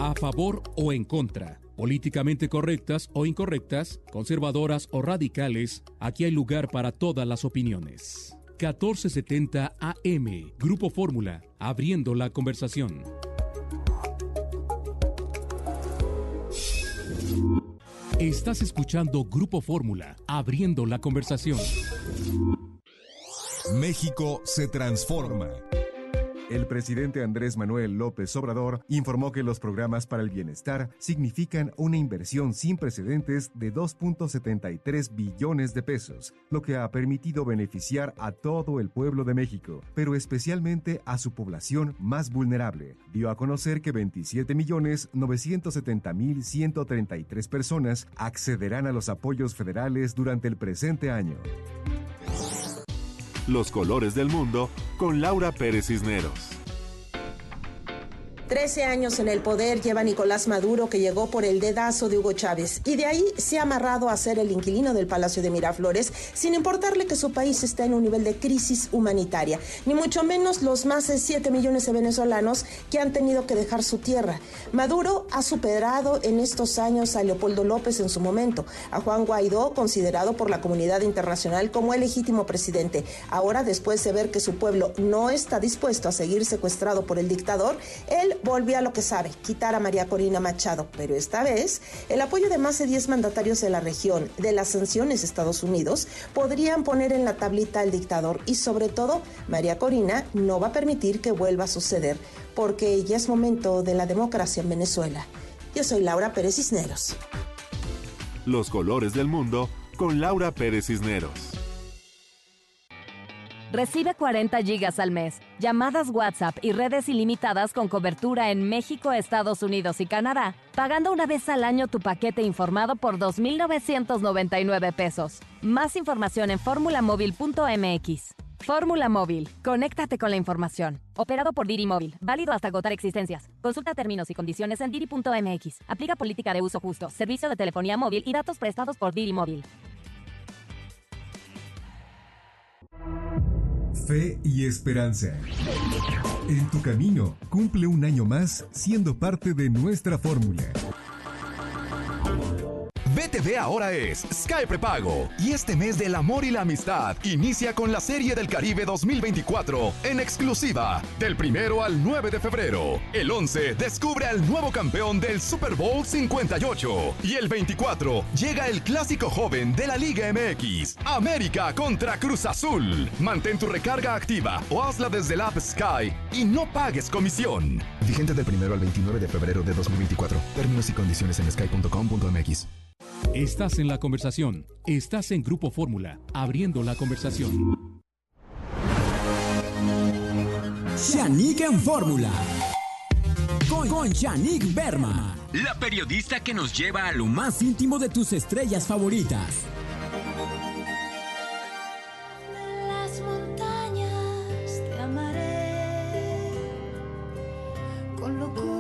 a favor o en contra, políticamente correctas o incorrectas, conservadoras o radicales, aquí hay lugar para todas las opiniones. 1470 AM, Grupo Fórmula, abriendo la conversación. Estás escuchando Grupo Fórmula, abriendo la conversación. México se transforma. El presidente Andrés Manuel López Obrador informó que los programas para el bienestar significan una inversión sin precedentes de 2.73 billones de pesos, lo que ha permitido beneficiar a todo el pueblo de México, pero especialmente a su población más vulnerable. Dio a conocer que 27.970.133 personas accederán a los apoyos federales durante el presente año. Los colores del mundo con Laura Pérez Cisneros. 13 años en el poder lleva Nicolás Maduro, que llegó por el dedazo de Hugo Chávez, y de ahí se ha amarrado a ser el inquilino del Palacio de Miraflores, sin importarle que su país está en un nivel de crisis humanitaria, ni mucho menos los más de 7 millones de venezolanos que han tenido que dejar su tierra. Maduro ha superado en estos años a Leopoldo López en su momento, a Juan Guaidó, considerado por la comunidad internacional como el legítimo presidente. Ahora, después de ver que su pueblo no está dispuesto a seguir secuestrado por el dictador, él volvió a lo que sabe, quitar a María Corina Machado, pero esta vez el apoyo de más de 10 mandatarios de la región, de las sanciones de Estados Unidos, podrían poner en la tablita al dictador, y sobre todo María Corina no va a permitir que vuelva a suceder, porque ya es momento de la democracia en Venezuela. Yo soy Laura Pérez Cisneros. Los colores del mundo con Laura Pérez Cisneros. Recibe 40 gigas al mes, llamadas WhatsApp y redes ilimitadas con cobertura en México, Estados Unidos y Canadá, pagando una vez al año tu paquete informado por 2,999 pesos. Más información en formulamóvil.mx. Fórmula Móvil. Conéctate con la información. Operado por Diri Móvil. Válido hasta agotar existencias. Consulta términos y condiciones en diri.mx. Aplica política de uso justo. Servicio de telefonía móvil y datos prestados por Diri Móvil. Fe y esperanza. En tu camino, cumple un año más siendo parte de nuestra fórmula. BTV ahora es Sky Prepago, y este mes del amor y la amistad inicia con la Serie del Caribe 2024 en exclusiva del 1 al 9 de febrero. El 11 descubre al nuevo campeón del Super Bowl 58 y el 24 llega el clásico joven de la Liga MX, América contra Cruz Azul. Mantén tu recarga activa o hazla desde el app Sky y no pagues comisión. Vigente del 1 al 29 de febrero de 2024. Términos y condiciones en sky.com.mx. Estás en la conversación. Estás en Grupo Fórmula, abriendo la conversación. Shanique en Fórmula. Con Shanique Berman, la periodista que nos lleva a lo más íntimo de tus estrellas favoritas. En las montañas te amaré con locura.